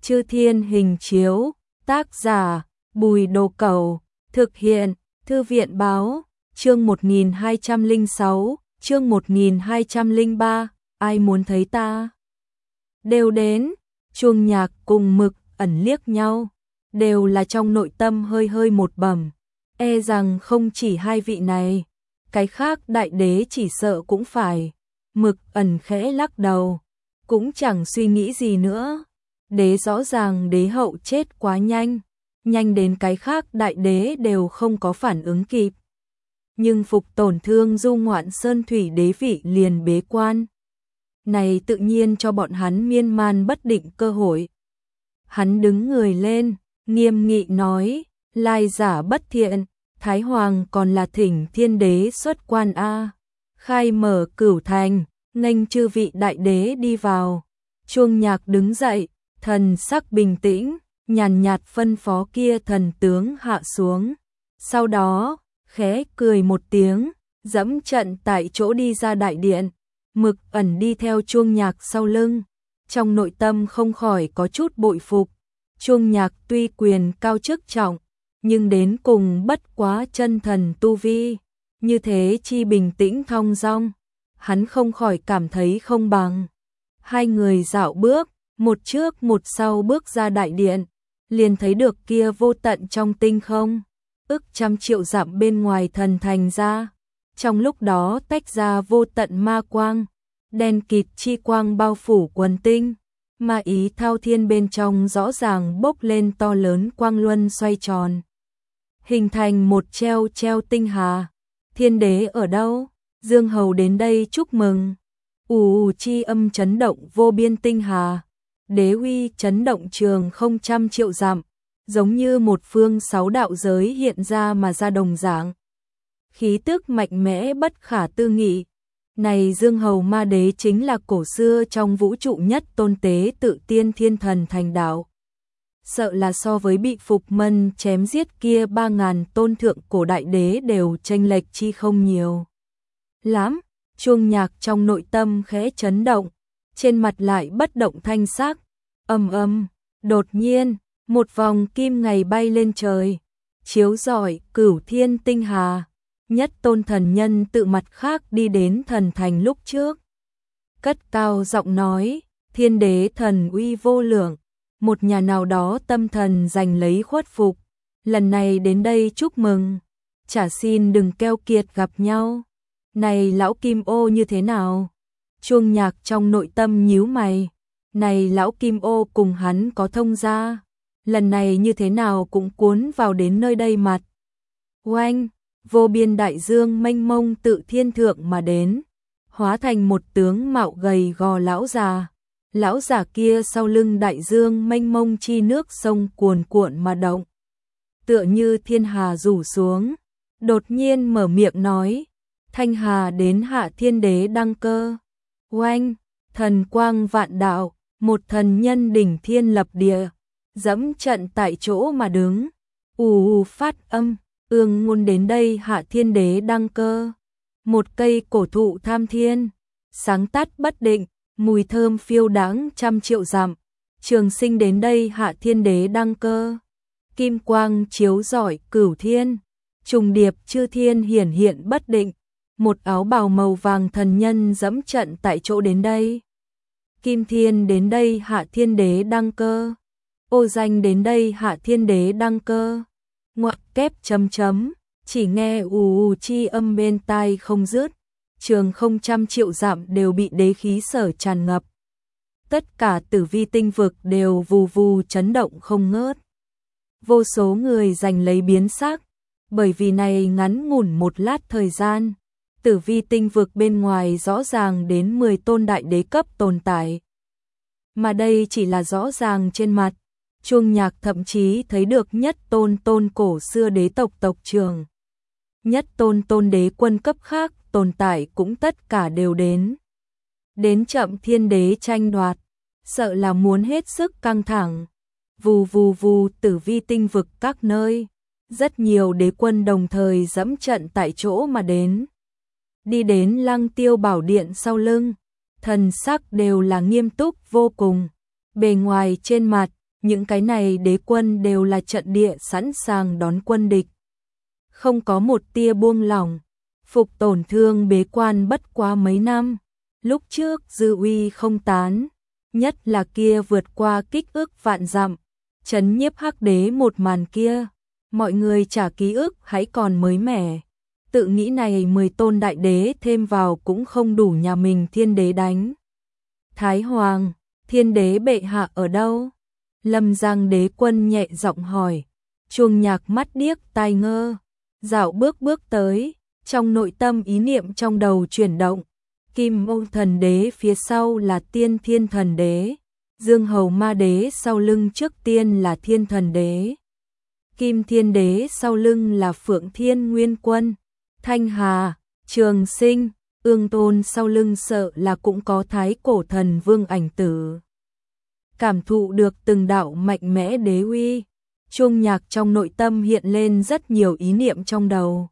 Chư Thiên Hình Chiếu, tác giả Bùi Đồ Cẩu, thực hiện Thư viện Báo, chương 1206, chương 1203, ai muốn thấy ta? Đều đến, Chuông Nhạc cùng Mực Ẩn liếc nhau, đều là trong nội tâm hơi hơi một bầm, e rằng không chỉ hai vị này, cái khác đại đế chỉ sợ cũng phải. Mực Ẩn khẽ lắc đầu, cũng chẳng suy nghĩ gì nữa. Đế rõ ràng đế hậu chết quá nhanh, nhanh đến cái khác đại đế đều không có phản ứng kịp. Nhưng phục tổn thương du ngoạn sơn thủy đế vị liền bế quan. Này tự nhiên cho bọn hắn miên man bất định cơ hội. Hắn đứng người lên, nghiêm nghị nói, lai giả bất thiện, Thái Hoàng còn là thỉnh thiên đế xuất quan a, khai mở cửu thành, nghênh chư vị đại đế đi vào. Chuông Nhạc đứng dậy, thần sắc bình tĩnh, nhàn nhạt phân phó kia thần tướng hạ xuống. Sau đó, khẽ cười một tiếng, dẫm trận tại chỗ đi ra đại điện. Mực Ẩn đi theo Chuông Nhạc sau lưng, trong nội tâm không khỏi có chút bội phục. Chuông Nhạc tuy quyền cao chức trọng, nhưng đến cùng bất quá chân thần tu vi, như thế chi bình tĩnh thong dong, hắn không khỏi cảm thấy không bằng. Hai người dạo bước, một trước một sau bước ra đại điện, liền thấy được kia vô tận trong tinh không, ức trăm triệu dặm bên ngoài thần thành ra. Trong lúc đó tách ra vô tận ma quang, đen kịt chi quang bao phủ quần tinh, ma ý thao thiên bên trong rõ ràng bốc lên to lớn quang luân xoay tròn, hình thành một treo treo tinh hà. Thiên đế ở đâu? Dương hầu đến đây chúc mừng. Ù chi âm chấn động vô biên tinh hà, đế uy chấn động trường không trăm triệu dặm, giống như một phương sáu đạo giới hiện ra mà ra đồng dạng. Khí tức mạnh mẽ bất khả tư nghị. Này Dương hầu ma đế chính là cổ xưa trong vũ trụ nhất tôn tế tự tiên thiên thần thành đạo. Sợ là so với bị Phục Mân chém giết kia 3.000 tôn thượng cổ đại đế đều chênh lệch chi không nhiều lắm. Chuông Nhạc trong nội tâm khẽ chấn động, trên mặt lại bất động thanh sắc. Đột nhiên, một vòng kim ngày bay lên trời, chiếu rọi cửu thiên tinh hà. Nhất tôn thần nhân tự mặt khác đi đến thần thành lúc trước, cất cao giọng nói, thiên đế thần uy vô lượng, một nhà nào đó tâm thần giành lấy khuất phục, lần này đến đây chúc mừng, chả xin đừng keo kiệt gặp nhau. Này lão Kim Ô như thế nào? Chuông Nhạc trong nội tâm nhíu mày, này lão Kim Ô cùng hắn có thông gia, lần này như thế nào cũng cuốn vào đến nơi đây mặt. Oanh, vô biên đại dương mênh mông tự thiên thượng mà đến, hóa thành một tướng mạo gầy gò lão già. Lão già kia sau lưng đại dương mênh mông chi nước sông cuồn cuộn mà động, tựa như thiên hà rủ xuống, đột nhiên mở miệng nói, thanh hà đến hạ thiên đế đăng cơ. Oanh, thần quang vạn đạo, một thần nhân đỉnh thiên lập địa, dẫm trận tại chỗ mà đứng, phát âm, ương ngôn đến đây hạ thiên đế đăng cơ. Một cây cổ thụ tham thiên, sáng tắt bất định, mùi thơm phiêu đãng trăm triệu dặm, trường sinh đến đây hạ thiên đế đăng cơ. Kim quang chiếu rọi cửu thiên, trùng điệp chư thiên hiển hiện bất định, một áo bào màu vàng thần nhân dẫm trận tại chỗ đến đây. Kim thiên đến đây hạ thiên đế đăng cơ. Ô danh đến đây hạ thiên đế đăng cơ. Ngoặc kép chấm chấm, chỉ nghe ù chi âm bên tai không dứt, trường không trăm triệu dặm đều bị đế khí sở tràn ngập. Tất cả tử vi tinh vực đều vù vù chấn động không ngớt. Vô số người giành lấy biến sắc, bởi vì này ngắn ngủn một lát thời gian, tử vi tinh vực bên ngoài rõ ràng đến 10 tôn đại đế cấp tồn tại. Mà đây chỉ là rõ ràng trên mặt. Chuông Nhạc thậm chí thấy được nhất tôn cổ xưa đế tộc tộc trưởng, nhất tôn đế quân cấp khác tồn tại cũng tất cả đều đến. Đến chậm thiên đế tranh đoạt, sợ là muốn hết sức căng thẳng. Vù vù vù tử vi tinh vực các nơi, rất nhiều đế quân đồng thời dẫm trận tại chỗ mà đến. Đi đến Lăng Tiêu Bảo Điện sau lưng, thần sắc đều là nghiêm túc vô cùng. Bề ngoài trên mặt, những cái này đế quân đều là trận địa sẵn sàng đón quân địch. Không có một tia buông lỏng, phục tổn thương bế quan bất quá mấy năm, lúc trước dư uy không tán, nhất là kia vượt qua kích ức vạn dặm, trấn nhiếp hắc đế một màn kia, mọi người trả ký ức hãy còn mới mẻ. Tự nghĩ này 10 tôn đại đế thêm vào cũng không đủ nhà mình thiên đế đánh. Thái Hoàng, thiên đế bệ hạ ở đâu? Lâm Giang đế quân nhẹ giọng hỏi. Chuông Nhạc mắt điếc tai ngơ, dạo bước tới, trong nội tâm ý niệm trong đầu chuyển động. Kim Ô thần đế phía sau là Tiên Thiên thần đế, Dương Hầu ma đế sau lưng trước tiên là Thiên thần đế, Kim Thiên đế sau lưng là Phượng Thiên Nguyên Quân, Thanh Hà, Trường Sinh, Ương Tôn sau lưng sợ là cũng có Thái Cổ thần vương Ảnh Tử. Cảm thụ được từng đạo mạnh mẽ đế uy, Chuông Nhạc trong nội tâm hiện lên rất nhiều ý niệm trong đầu.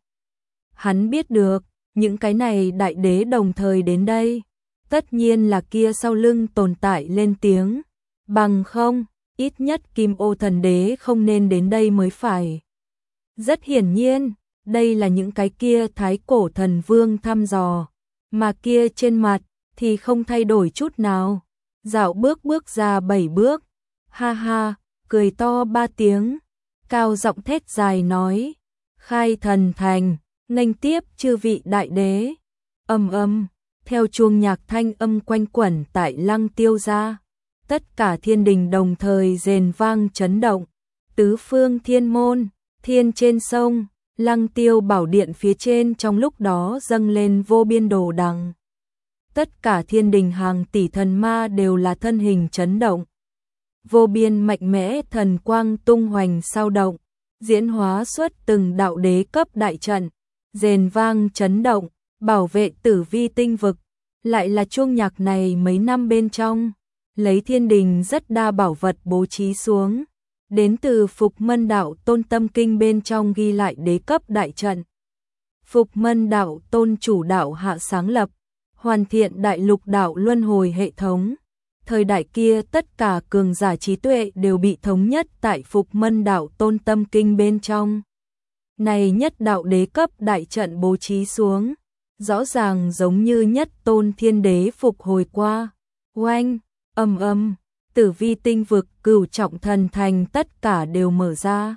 Hắn biết được, những cái này đại đế đồng thời đến đây, tất nhiên là kia sau lưng tồn tại lên tiếng, bằng không, ít nhất Kim Ô thần đế không nên đến đây mới phải. Rất hiển nhiên, đây là những cái kia Thái Cổ thần vương thăm dò, mà kia trên mặt thì không thay đổi chút nào. Dạo bước ra 7 bước, ha ha, cười to 3 tiếng, cao giọng thét dài nói, khai thần thành, nghênh tiếp chư vị đại đế. Âm, theo chuông nhạc thanh âm quanh quẩn tại Lăng Tiêu gia, tất cả thiên đình đồng thời rền vang chấn động, tứ phương thiên môn, thiên trên sông, Lăng Tiêu bảo điện phía trên trong lúc đó dâng lên vô biên đồ đằng. Tất cả thiên đình hàng tỷ thần ma đều là thân hình chấn động. Vô biên mạnh mẽ thần quang tung hoành sao động, diễn hóa xuất từng đạo đế cấp đại trận, rền vang chấn động, bảo vệ tử vi tinh vực. Lại là chuông nhạc này mấy năm bên trong, lấy thiên đình rất đa bảo vật bố trí xuống, đến từ Phục Mân Đạo Tôn Tâm Kinh bên trong ghi lại đế cấp đại trận. Phục Mân Đạo Tôn chủ đạo hạ sáng lập, hoàn thiện đại lục đạo luân hồi hệ thống. Thời đại kia tất cả cường giả trí tuệ đều bị thống nhất tại Phục Mân Đạo Tôn Tâm Kinh bên trong. Này nhất đạo đế cấp đại trận bố trí xuống, rõ ràng giống như nhất tôn thiên đế phục hồi qua. Oanh, âm, tử vi tinh vực cửu trọng thần thành tất cả đều mở ra.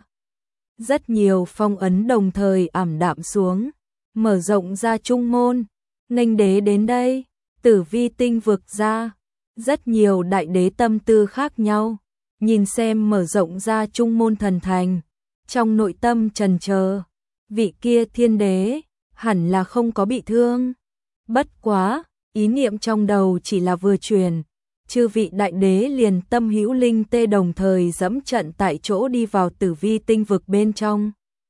Rất nhiều phong ấn đồng thời ảm đạm xuống, mở rộng ra trung môn, nghênh đế đến đây, tử vi tinh vực ra. Rất nhiều đại đế tâm tư khác nhau, nhìn xem mở rộng ra trung môn thần thành, trong nội tâm trần chờ, vị kia thiên đế hẳn là không có bị thương. Bất quá, ý niệm trong đầu chỉ là vừa truyền, chư vị đại đế liền tâm hữu linh tê đồng thời dẫm trận tại chỗ đi vào tử vi tinh vực bên trong.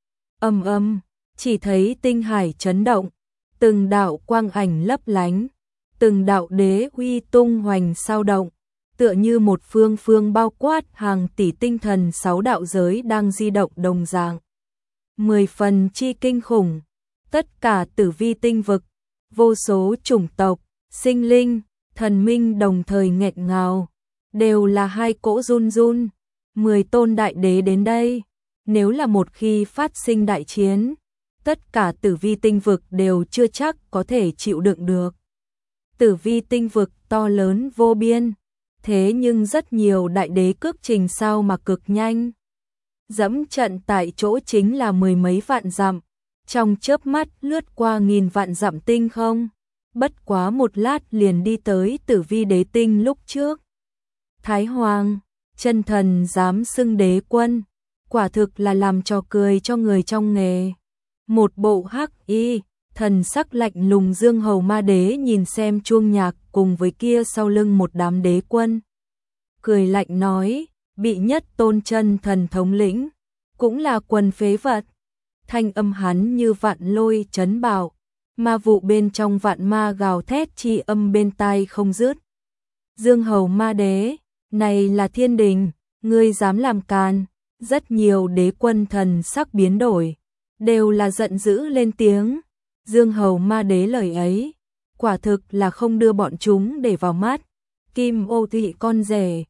Âm, chỉ thấy tinh hải chấn động, từng đạo quang ảnh lấp lánh, từng đạo đế uy tung hoành sao động, tựa như một phương bao quát hàng tỷ tinh thần 6 đạo giới đang di động đồng dạng. 10 phần chi kinh khủng, tất cả tử vi tinh vực, vô số chủng tộc, sinh linh, thần minh đồng thời nghẹn ngào, đều là hai cỗ run. 10 tôn đại đế đến đây, nếu là một khi phát sinh đại chiến, tất cả tử vi tinh vực đều chưa chắc có thể chịu đựng được. Tử vi tinh vực to lớn vô biên, thế nhưng rất nhiều đại đế cước trình sao mà cực nhanh. Dẫm trận tại chỗ chính là 10 mấy vạn dặm, trong chớp mắt lướt qua nghìn vạn dặm tinh không, bất quá một lát liền đi tới tử vi đế tinh lúc trước. Thái Hoàng, chân thần dám xưng đế quân, quả thực là làm trò cười cho người trong nghề. Một bộ hắc y, thần sắc lạnh lùng Dương Hầu ma đế nhìn xem chuông nhạc cùng với kia sau lưng một đám đế quân. Cười lạnh nói, bị nhất tôn chân thần thống lĩnh, cũng là quần phế vật. Thanh âm hắn như vạn lôi chấn bạo, ma vụ bên trong vạn ma gào thét chi âm bên tai không dứt. Dương Hầu ma đế, này là thiên đình, ngươi dám làm càn. Rất nhiều đế quân thần sắc biến đổi, đều là giận dữ lên tiếng. Dương Hầu ma đế lời ấy, quả thực là không đưa bọn chúng để vào mắt. Kim Ô thị con rể,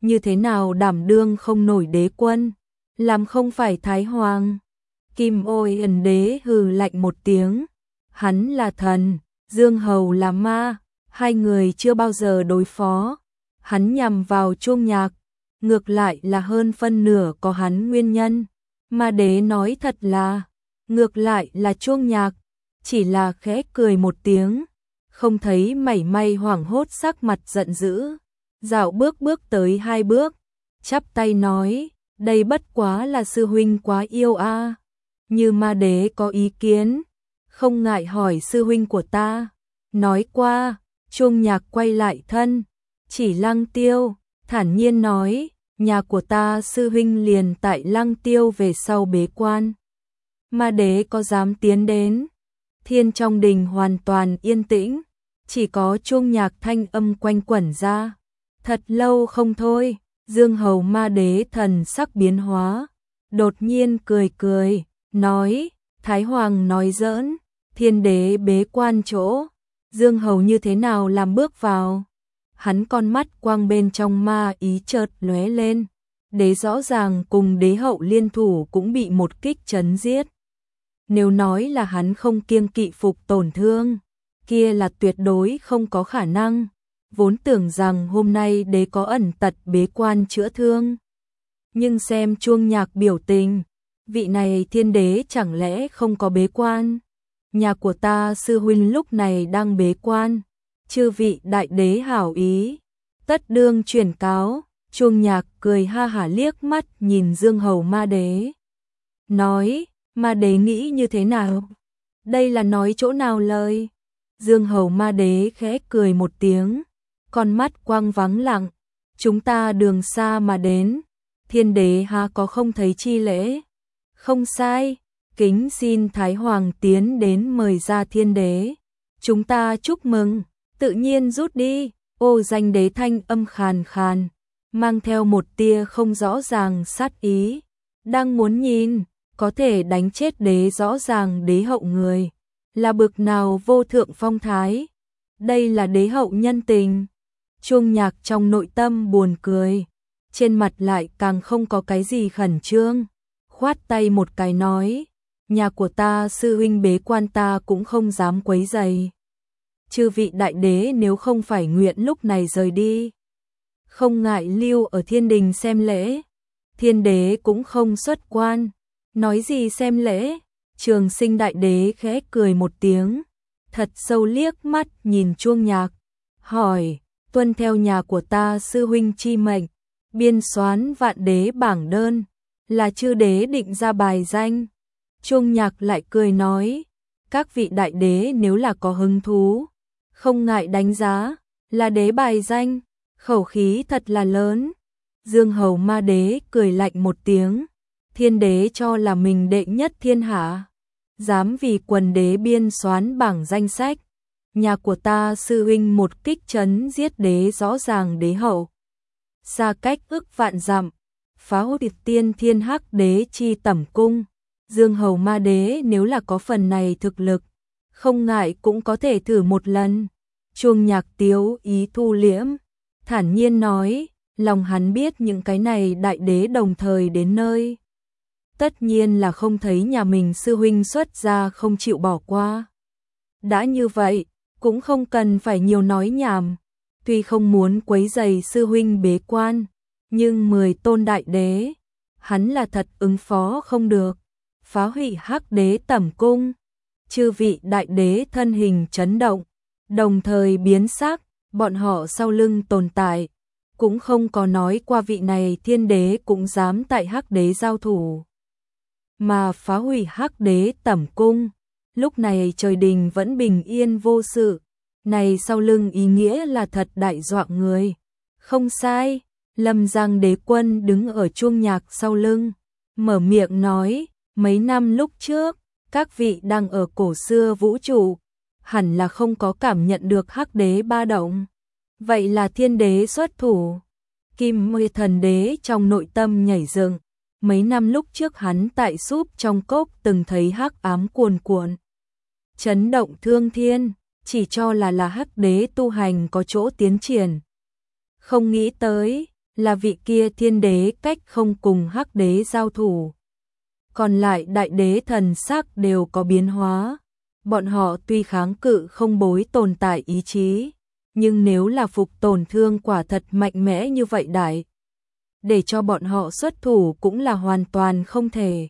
như thế nào đảm đương không nổi đế quân, làm không phải Thái Hoàng. Kim Ôi Ẩn Đế hừ lạnh một tiếng, hắn là thần, Dương Hầu là ma, hai người chưa bao giờ đối phó. Hắn nhằm vào Chuông Nhạc, ngược lại là hơn phân nửa có hắn nguyên nhân. Ma Đế nói thật là, ngược lại là Chuông Nhạc, chỉ là khẽ cười một tiếng, không thấy mảy may hoảng hốt, sắc mặt giận dữ, dạo bước tới 2 bước, chắp tay nói, đây bất quá là sư huynh quá yêu a. Như Ma Đế có ý kiến, không ngại hỏi sư huynh của ta. Nói qua, Chuông Nhạc quay lại thân, chỉ Lăng Tiêu, thản nhiên nói, nhà của ta sư huynh liền tại Lăng Tiêu về sau bế quan. Ma Đế có dám tiến đến? Thiên trong đình hoàn toàn yên tĩnh, chỉ có Chuông Nhạc thanh âm quanh quẩn ra. Thật lâu không thôi, Dương Hầu Ma Đế thần sắc biến hóa, đột nhiên cười, nói, Thái Hoàng nói giỡn, Thiên Đế bế quan chỗ, Dương Hầu như thế nào làm bước vào? Hắn con mắt quang bên trong ma ý chợt lóe lên, đế rõ ràng cùng đế hậu liên thủ cũng bị một kích chấn giết. Nếu nói là hắn không kiêng kỵ phục tổn thương, kia là tuyệt đối không có khả năng. Vốn tưởng rằng hôm nay đế có ẩn tật bế quan chữa thương. Nhưng xem Chuông Nhạc biểu tình, vị này Thiên Đế chẳng lẽ không có bế quan? Nhà của ta sư huynh lúc này đang bế quan, chư vị đại đế hảo ý, tất đương truyền cáo. Chuông Nhạc cười ha hả liếc mắt nhìn Dương Hầu Ma Đế, nói, Ma Đế nghĩ như thế nào? Đây là nói chỗ nào lời? Dương Hầu Ma Đế khẽ cười một tiếng, con mắt quang vắng lặng, chúng ta đường xa mà đến, Thiên Đế há có không thấy chi lễ? Không sai, kính xin Thái Hoàng tiến đến mời ra Thiên Đế, chúng ta chúc mừng, tự nhiên rút đi. Ô Danh Đế thanh âm khàn khàn, mang theo một tia không rõ ràng sát ý, đang muốn nhìn, có thể đánh chết đế rõ ràng đế hậu người, là bực nào vô thượng phong thái, đây là đế hậu nhân tình. Chuông Nhạc trong nội tâm buồn cười, trên mặt lại càng không có cái gì khẩn trương, khoát tay một cái nói, nhà của ta sư huynh bế quan ta cũng không dám quấy rầy. Chư vị đại đế nếu không phải nguyện lúc này rời đi, không ngại lưu ở thiên đình xem lễ, Thiên Đế cũng không xuất quan. Nói gì xem lễ? Trường Sinh đại đế khẽ cười một tiếng, thật sâu liếc mắt nhìn Chuông Nhạc, hỏi, tuân theo nhà của ta sư huynh chi mệnh, biên soán vạn đế bảng đơn, là chư đế định ra bài danh. Chuông Nhạc lại cười nói, các vị đại đế nếu là có hứng thú, không ngại đánh giá, là đế bài danh, khẩu khí thật là lớn. Dương Hầu Ma Đế cười lạnh một tiếng, Thiên Đế cho là mình đệ nhất thiên hạ, dám vì quần đế biên soán bảng danh sách, nhà của ta sư huynh một kích chấn giết đế rõ ràng đế hậu, xa cách ức vạn dặm, phá hủy tiên thiên hắc đế chi tẩm cung. Dương Hầu Ma Đế nếu là có phần này thực lực, không ngại cũng có thể thử một lần. Chuông Nhạc tiếu ý thu liễm, thản nhiên nói, lòng hắn biết những cái này đại đế đồng thời đến nơi, tất nhiên là không thấy nhà mình sư huynh xuất ra không chịu bỏ qua. Đã như vậy, cũng không cần phải nhiều nói nhảm, tuy không muốn quấy rầy sư huynh bế quan, nhưng 10 tôn đại đế, hắn là thật ứng phó không được, phá hủy hắc đế tẩm cung. Chư vị đại đế thân hình chấn động, đồng thời biến sắc, bọn họ sau lưng tồn tại, cũng không có nói qua vị này Thiên Đế cũng dám tại hắc đế giao thủ, mà phá hủy hắc đế tẩm cung. Lúc này trời đình vẫn bình yên vô sự, này sau lưng ý nghĩa là thật đại dọa người. Không sai, Lâm Giang đế quân đứng ở Chuông Nhạc sau lưng, mở miệng nói, mấy năm lúc trước, các vị đang ở cổ xưa vũ trụ, hẳn là không có cảm nhận được hắc đế ba động. Vậy là Thiên Đế xuất thủ. Kim Mây Thần Đế trong nội tâm nhảy dựng, mấy năm lúc trước hắn tại súp trong cốc từng thấy hắc ám cuồn cuộn, chấn động thương thiên, chỉ cho là hắc đế tu hành có chỗ tiến triển. Không nghĩ tới, là vị kia thiên đế cách không cùng hắc đế giao thủ. Còn lại đại đế thần sắc đều có biến hóa. Bọn họ tuy kháng cự không bối tồn tại ý chí, nhưng nếu là phục tổn thương quả thật mạnh mẽ như vậy đại, để cho bọn họ xuất thủ cũng là hoàn toàn không thể.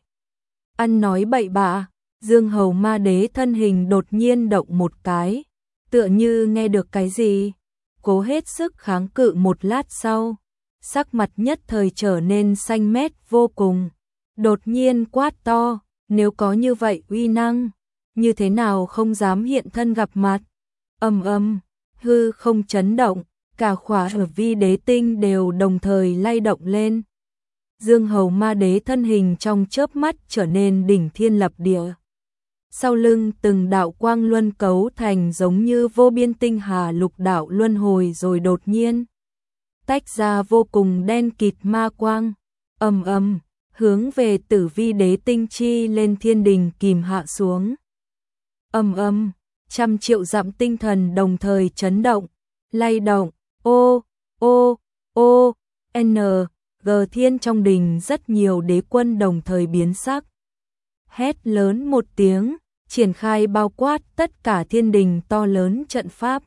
Ăn nói bậy bạ, Dương Hầu Ma Đế thân hình đột nhiên động một cái, tựa như nghe được cái gì, cố hết sức kháng cự một lát sau, sắc mặt nhất thời trở nên xanh mét vô cùng, đột nhiên quát to, nếu có như vậy uy năng, như thế nào không dám hiện thân gặp mặt. Ầm ầm, hư không chấn động, cả khỏa ở vi đế tinh đều đồng thời lay động lên. Dương Hầu Ma Đế thân hình trong chớp mắt trở nên đỉnh thiên lập địa. Sau lưng từng đạo quang luân cấu thành giống như vô biên tinh hà lục đạo luân hồi rồi đột nhiên tách ra vô cùng đen kịt ma quang, ầm ầm, hướng về Tử Vi Đế tinh chi lên thiên đình kìm hạ xuống. Ầm ầm, trăm triệu dặm tinh thần đồng thời chấn động, lay động, ô, ô, ô, n, g thiên trong đình rất nhiều đế quân đồng thời biến sắc. Hét lớn một tiếng, triển khai bao quát tất cả thiên đình to lớn trận pháp.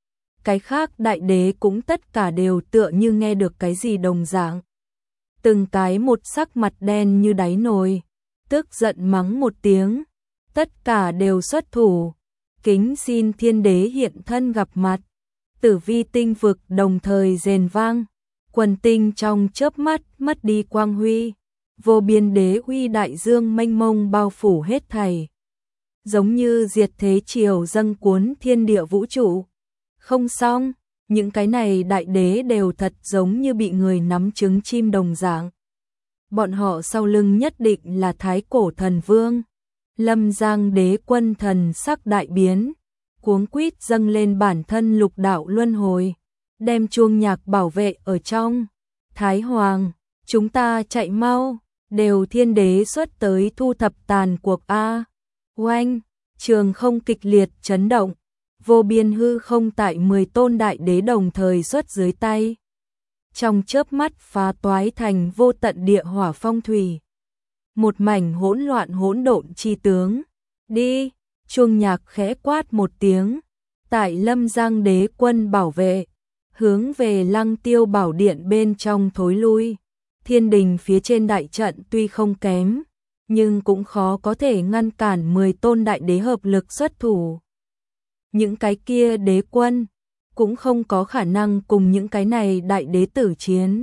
Cái khác đại đế cũng tất cả đều tựa như nghe được cái gì đồng dạng. Từng cái một sắc mặt đen như đáy nồi, tức giận mắng một tiếng, tất cả đều xuất thủ, kính xin thiên đế hiện thân gặp mặt. Tử vi tinh vực đồng thời rền vang, quần tinh trong chớp mắt mất đi quang huy, vô biên đế uy đại dương mênh mông bao phủ hết thảy, giống như diệt thế triều dâng cuốn thiên địa vũ trụ. Không xong, những cái này đại đế đều thật giống như bị người nắm trứng chim đồng dạng. Bọn họ sau lưng nhất định là Thái Cổ Thần Vương. Lâm Giang Đế quân thần sắc đại biến, cuống quýt dâng lên bản thân lục đạo luân hồi, đem chuông nhạc bảo vệ ở trong. Thái Hoàng, chúng ta chạy mau, đều thiên đế xuất tới thu thập tàn cuộc a. Oanh, trường không kịch liệt chấn động, vô biên hư không tại 10 tôn đại đế đồng thời xuất dưới tay. Trong chớp mắt phá toái thành vô tận địa hỏa phong thủy. Một mảnh hỗn loạn hỗn độn chi tướng. Đi, chuông nhạc khẽ quát một tiếng, tại Lâm Giang Đế quân bảo vệ, hướng về Lăng Tiêu Bảo Điện bên trong thối lui. Thiên đình phía trên đại trận tuy không kém, nhưng cũng khó có thể ngăn cản 10 tôn đại đế hợp lực xuất thủ. Những cái kia đế quân cũng không có khả năng cùng những cái này đại đế tử chiến.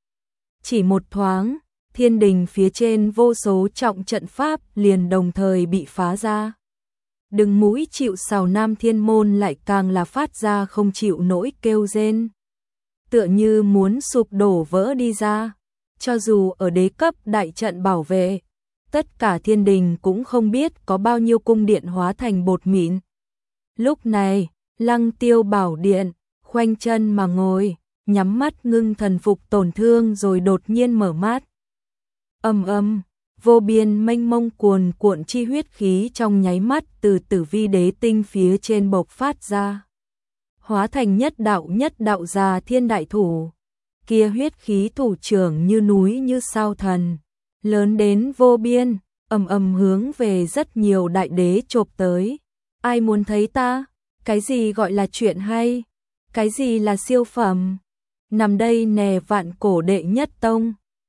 Chỉ một thoáng, thiên đình phía trên vô số trọng trận pháp liền đồng thời bị phá ra. Đừng mũi chịu sào Nam Thiên Môn lại càng là phát ra không chịu nổi kêu rên, tựa như muốn sụp đổ vỡ đi ra. Cho dù ở đế cấp đại trận bảo vệ, tất cả thiên đình cũng không biết có bao nhiêu cung điện hóa thành bột mịn. Lúc này, Lăng Tiêu Bảo Điện, khoanh chân mà ngồi, nhắm mắt ngưng thần phục tổn thương rồi đột nhiên mở mắt. Ầm ầm, vô biên mênh mông cuồn cuộn chi huyết khí trong nháy mắt từ Tử Vi Đế tinh phía trên bộc phát ra, hóa thành nhất đạo già thiên đại thủ. Kia huyết khí thủ trưởng như núi như sao thần, lớn đến vô biên, ầm ầm hướng về rất nhiều đại đế chộp tới. Ai muốn thấy ta? Cái gì gọi là chuyện hay? Cái gì là siêu phẩm? Nằm đây nè vạn cổ đệ nhất tông.